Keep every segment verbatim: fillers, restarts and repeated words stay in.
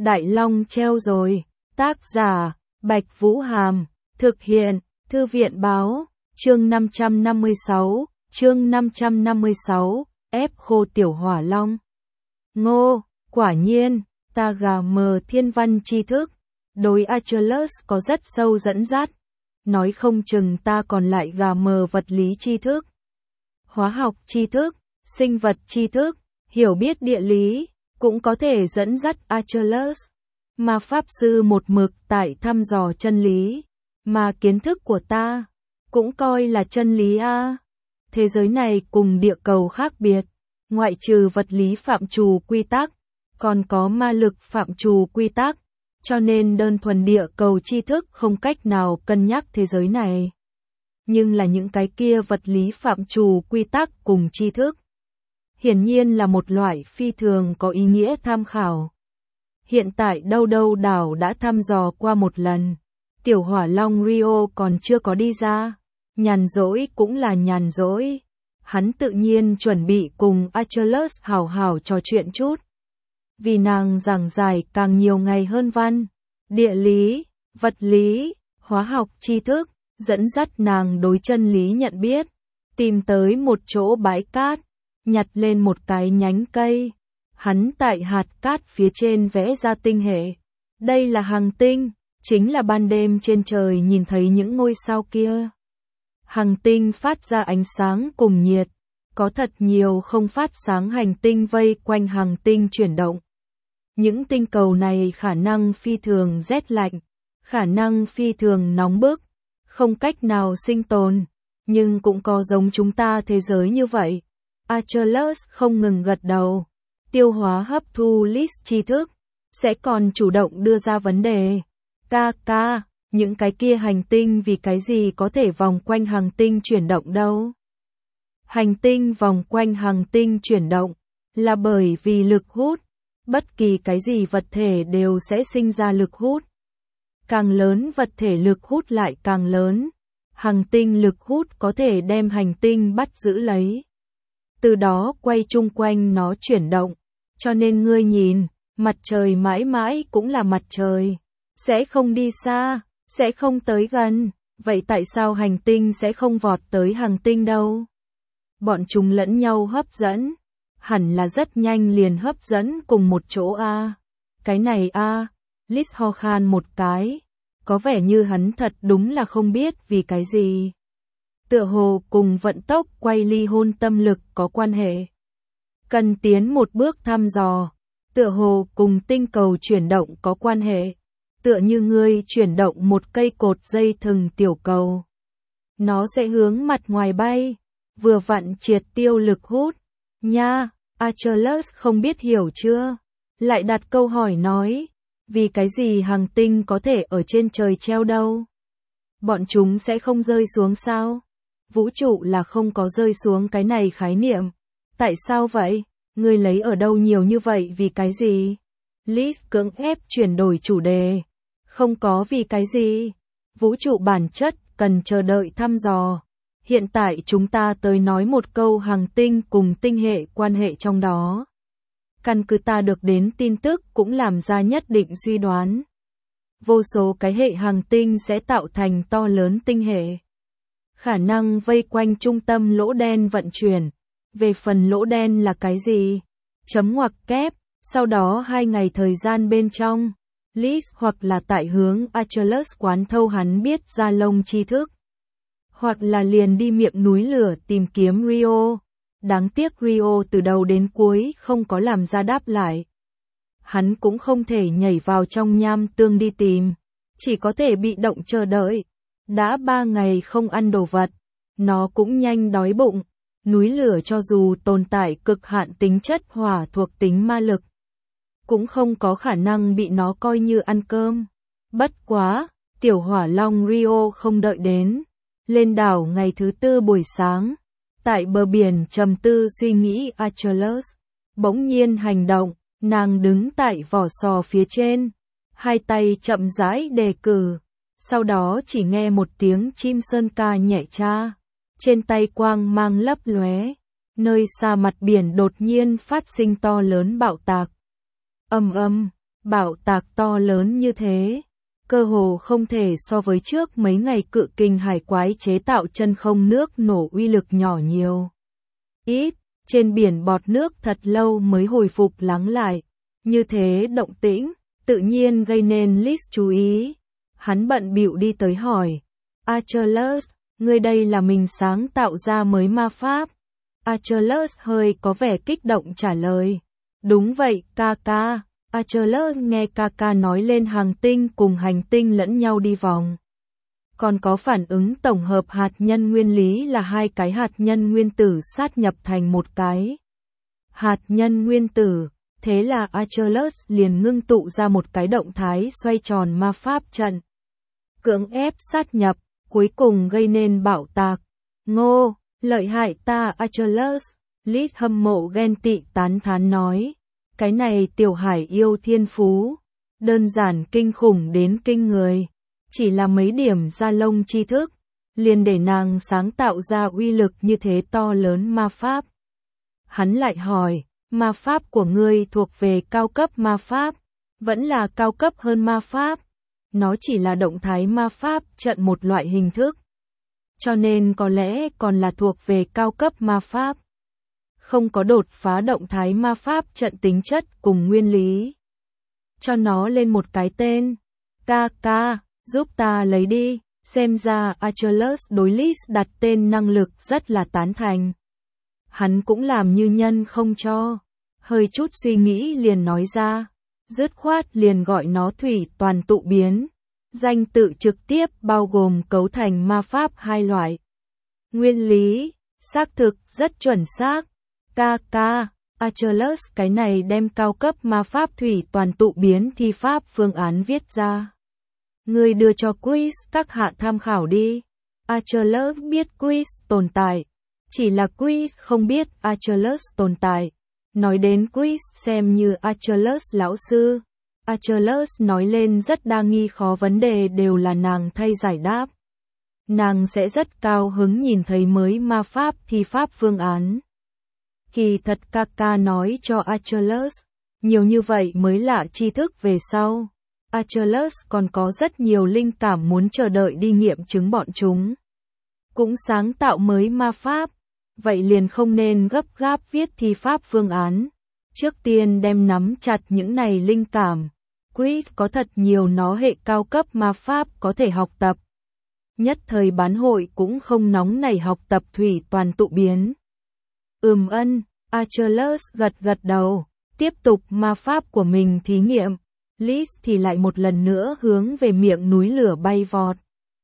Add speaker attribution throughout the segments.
Speaker 1: Đại Long treo rồi. Tác giả, Bạch Vũ Hàm. Thực hiện, Thư viện Báo. Chương năm trăm năm mươi sáu. Chương năm trăm năm mươi sáu. Ép khô tiểu hỏa long. Ngô, quả nhiên, ta gà mờ thiên văn tri thức. Đối Achilles có rất sâu dẫn dắt. Nói không chừng ta còn lại gà mờ vật lý tri thức, hóa học tri thức, sinh vật tri thức, hiểu biết địa lý, cũng có thể dẫn dắt Achilles. Mà Pháp Sư một mực tại thăm dò chân lý, mà kiến thức của ta cũng coi là chân lý a. Thế giới này cùng địa cầu khác biệt, ngoại trừ vật lý phạm trù quy tắc, còn có ma lực phạm trù quy tắc, cho nên đơn thuần địa cầu tri thức không cách nào cân nhắc thế giới này. Nhưng là những cái kia vật lý phạm trù quy tắc cùng tri thức, hiển nhiên là một loại phi thường có ý nghĩa tham khảo. Hiện tại đâu đâu đảo đã thăm dò qua một lần, tiểu hỏa long Rio còn chưa có đi ra, nhàn rỗi cũng là nhàn rỗi. Hắn tự nhiên chuẩn bị cùng Achilles hào hào trò chuyện chút. Vì nàng giảng giải càng nhiều ngày hơn văn, địa lý, vật lý, hóa học tri thức, dẫn dắt nàng đối chân lý nhận biết, tìm tới một chỗ bãi cát, nhặt lên một cái nhánh cây. Hắn tại hạt cát phía trên vẽ ra tinh hệ. Đây là hành tinh, chính là ban đêm trên trời nhìn thấy những ngôi sao kia. Hành tinh phát ra ánh sáng cùng nhiệt, có thật nhiều không phát sáng hành tinh vây quanh hành tinh chuyển động. Những tinh cầu này khả năng phi thường rét lạnh, khả năng phi thường nóng bức, không cách nào sinh tồn, nhưng cũng có giống chúng ta thế giới như vậy. Achilles không ngừng gật đầu, tiêu hóa hấp thu list tri thức, sẽ còn chủ động đưa ra vấn đề. Ca ca, những cái kia hành tinh vì cái gì có thể vòng quanh hành tinh chuyển động đâu? Hành tinh vòng quanh hành tinh chuyển động là bởi vì lực hút. Bất kỳ cái gì vật thể đều sẽ sinh ra lực hút. Càng lớn vật thể lực hút lại càng lớn. Hành tinh lực hút có thể đem hành tinh bắt giữ lấy, từ đó quay chung quanh nó chuyển động. Cho nên ngươi nhìn, mặt trời mãi mãi cũng là mặt trời, sẽ không đi xa, sẽ không tới gần. Vậy tại sao hành tinh sẽ không vọt tới hành tinh đâu? Bọn chúng lẫn nhau hấp dẫn, hẳn là rất nhanh liền hấp dẫn cùng một chỗ a. Cái này a, Liz ho khan một cái, có vẻ như hắn thật đúng là không biết vì cái gì. Tựa hồ cùng vận tốc quay ly hôn tâm lực có quan hệ. Cần tiến một bước thăm dò, tựa hồ cùng tinh cầu chuyển động có quan hệ. Tựa như ngươi chuyển động một cây cột dây thừng tiểu cầu, nó sẽ hướng mặt ngoài bay, vừa vặn triệt tiêu lực hút. Nha, Achilles không biết hiểu chưa? Lại đặt câu hỏi nói, vì cái gì hành tinh có thể ở trên trời treo đâu? Bọn chúng sẽ không rơi xuống sao? Vũ trụ là không có rơi xuống cái này khái niệm. Tại sao vậy? Ngươi lấy ở đâu nhiều như vậy vì cái gì? Liz cưỡng ép chuyển đổi chủ đề. Không có vì cái gì. Vũ trụ bản chất cần chờ đợi thăm dò. Hiện tại chúng ta tới nói một câu hành tinh cùng tinh hệ quan hệ trong đó. Căn cứ ta được đến tin tức cũng làm ra nhất định suy đoán. Vô số cái hệ hành tinh sẽ tạo thành to lớn tinh hệ. Khả năng vây quanh trung tâm lỗ đen vận chuyển. Về phần lỗ đen là cái gì? Chấm ngoặc kép, sau đó hai ngày thời gian bên trong, Liz hoặc là tại hướng Achilles quán thâu hắn biết ra lông tri thức, hoặc là liền đi miệng núi lửa tìm kiếm Rio. Đáng tiếc Rio từ đầu đến cuối không có làm ra đáp lại. Hắn cũng không thể nhảy vào trong nham tương đi tìm, chỉ có thể bị động chờ đợi. Đã ba ngày không ăn đồ vật, nó cũng nhanh đói bụng. Núi lửa cho dù tồn tại cực hạn tính chất hỏa thuộc tính ma lực, cũng không có khả năng bị nó coi như ăn cơm. Bất quá, tiểu hỏa long Rio không đợi đến. Lên đảo ngày thứ tư buổi sáng, tại bờ biển trầm tư suy nghĩ Achilles bỗng nhiên hành động. Nàng đứng tại vỏ sò phía trên, hai tay chậm rãi đề cử, sau đó chỉ nghe một tiếng chim sơn ca nhẹ cha, trên tay quang mang lấp lóe, nơi xa mặt biển đột nhiên phát sinh to lớn bạo tạc. Ầm ầm, Bảo tạc to lớn như thế, cơ hồ không thể so với trước mấy ngày cự kình hải quái chế tạo chân không nước nổ uy lực nhỏ nhiều. Ít, trên biển bọt nước thật lâu mới hồi phục lắng lại. Như thế động tĩnh, tự nhiên gây nên Liz chú ý. Hắn bận bịu đi tới hỏi, Achilles, ngươi đây là mình sáng tạo ra mới ma pháp? Achilles hơi có vẻ kích động trả lời, đúng vậy, ca ca. Achilles nghe ca ca nói lên hàng tinh cùng hành tinh lẫn nhau đi vòng. Còn có phản ứng tổng hợp hạt nhân nguyên lý là hai cái hạt nhân nguyên tử sát nhập thành một cái hạt nhân nguyên tử. Thế là Achilles liền ngưng tụ ra một cái động thái xoay tròn ma pháp trận. Cưỡng ép sát nhập, cuối cùng gây nên bạo tạc. Ngô, lợi hại ta Achilles. Liz hâm mộ ghen tị tán thán nói. Cái này tiểu hải yêu thiên phú. Đơn giản kinh khủng đến kinh người. Chỉ là mấy điểm da lông tri thức. Liền để nàng sáng tạo ra uy lực như thế to lớn ma pháp. Hắn lại hỏi. Ma pháp của ngươi thuộc về cao cấp ma pháp, vẫn là cao cấp hơn ma pháp. Nó chỉ là động thái ma pháp trận một loại hình thức. Cho nên có lẽ còn là thuộc về cao cấp ma pháp. Không có đột phá động thái ma pháp trận tính chất cùng nguyên lý. Cho nó lên một cái tên. Ca ca, giúp ta lấy đi. Xem ra Achilles đối Liz đặt tên năng lực rất là tán thành. Hắn cũng làm như nhân không cho. Hơi chút suy nghĩ liền nói ra. Dứt khoát liền gọi nó thủy toàn tụ biến. Danh tự trực tiếp bao gồm cấu thành ma pháp hai loại. Nguyên lý, xác thực rất chuẩn xác. Ca ca, Achilles cái này đem cao cấp ma pháp thủy toàn tụ biến thi pháp phương án viết ra. Ngươi đưa cho Chris các hạ tham khảo đi. Achilles biết Chris tồn tại. Chỉ là Chris không biết Achilles tồn tại. Nói đến Chris xem như Achilles lão sư. Achilles nói lên rất đa nghi khó vấn đề đều là nàng thay giải đáp. Nàng sẽ rất cao hứng nhìn thấy mới ma pháp thi pháp phương án. Kỳ thật ca ca nói cho Achilles. Nhiều như vậy mới là tri thức về sau. Achilles còn có rất nhiều linh cảm muốn chờ đợi đi nghiệm chứng bọn chúng. Cũng sáng tạo mới ma pháp. Vậy liền không nên gấp gáp viết thi pháp phương án. Trước tiên đem nắm chặt những này linh cảm. Chris có thật nhiều nó hệ cao cấp ma pháp có thể học tập. Nhất thời bán hội cũng không nóng nảy học tập thủy toàn tụ biến. Ừm ân, Achilles gật gật đầu, tiếp tục ma pháp của mình thí nghiệm. Liz thì lại một lần nữa hướng về miệng núi lửa bay vọt.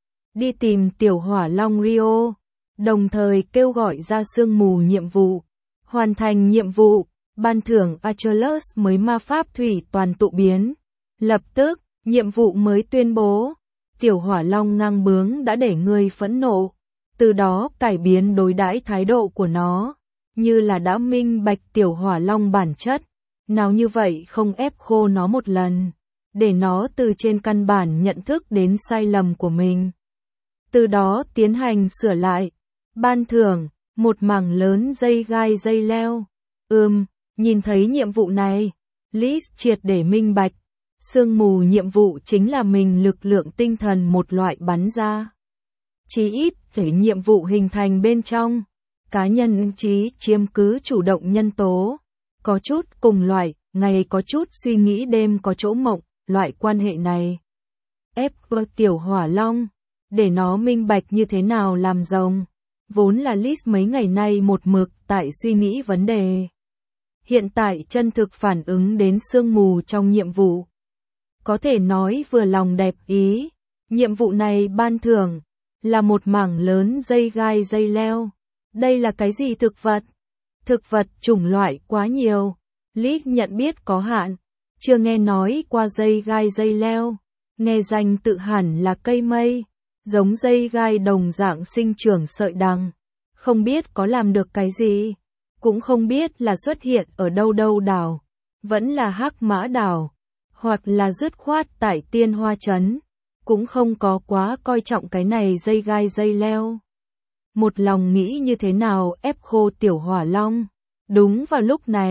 Speaker 1: Đi tìm tiểu hỏa long Rio. Đồng thời kêu gọi ra sương mù nhiệm vụ. Hoàn thành nhiệm vụ, ban thưởng Achilles mới ma pháp thủy toàn tụ biến. Lập tức, nhiệm vụ mới tuyên bố. Tiểu hỏa long ngang bướng đã để ngươi phẫn nộ. Từ đó cải biến đối đãi thái độ của nó. Như là đã minh bạch tiểu hỏa long bản chất. Nào như vậy không ép khô nó một lần. Để nó từ trên căn bản nhận thức đến sai lầm của mình. Từ đó tiến hành sửa lại. Ban thưởng, một mảng lớn dây gai dây leo. Ừm, nhìn thấy nhiệm vụ này, Liz triệt để minh bạch. Sương mù nhiệm vụ chính là mình lực lượng tinh thần một loại bắn ra. Chí ít, để nhiệm vụ hình thành bên trong. Cá nhân trí chiếm cứ chủ động nhân tố. Có chút cùng loại, ngày có chút suy nghĩ đêm có chỗ mộng, loại quan hệ này. Ép tiểu hỏa long, để nó minh bạch như thế nào làm rồng. Vốn là Liz mấy ngày nay một mực tại suy nghĩ vấn đề. Hiện tại chân thực phản ứng đến sương mù trong nhiệm vụ. Có thể nói vừa lòng đẹp ý. Nhiệm vụ này ban thưởng là một mảng lớn dây gai dây leo. Đây là cái gì thực vật? Thực vật chủng loại quá nhiều. Liz nhận biết có hạn. Chưa nghe nói qua dây gai dây leo. Nghe danh tự hẳn là cây mây. Giống dây gai đồng dạng sinh trưởng sợi đằng. Không biết có làm được cái gì. Cũng không biết là xuất hiện ở đâu đâu đảo. Vẫn là Hắc Mã đảo. Hoặc là dứt khoát tại Tiên Hoa Trấn. Cũng không có quá coi trọng cái này dây gai dây leo. Một lòng nghĩ như thế nào ép khô tiểu hỏa long. Đúng vào lúc này,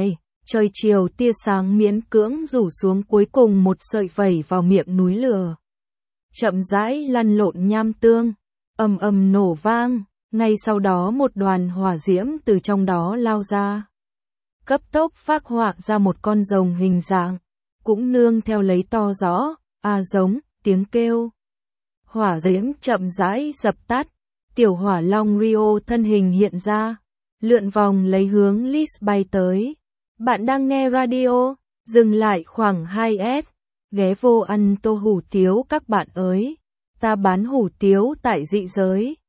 Speaker 1: Trời chiều tia sáng miễn cưỡng rủ xuống, cuối cùng một sợi vẩy vào miệng núi lửa. Chậm rãi lăn lộn nham tương, ầm ầm nổ vang, ngay sau đó một đoàn hỏa diễm từ trong đó lao ra. Cấp tốc phác họa ra một con rồng hình dạng, cũng nương theo lấy to rõ, a giống, tiếng kêu. Hỏa diễm chậm rãi dập tắt, tiểu hỏa long Rio thân hình hiện ra, lượn vòng lấy hướng Liz bay tới. Bạn đang nghe radio, dừng lại khoảng hai s, ghé vô ăn tô hủ tiếu các bạn ơi. Ta bán hủ tiếu tại dị giới.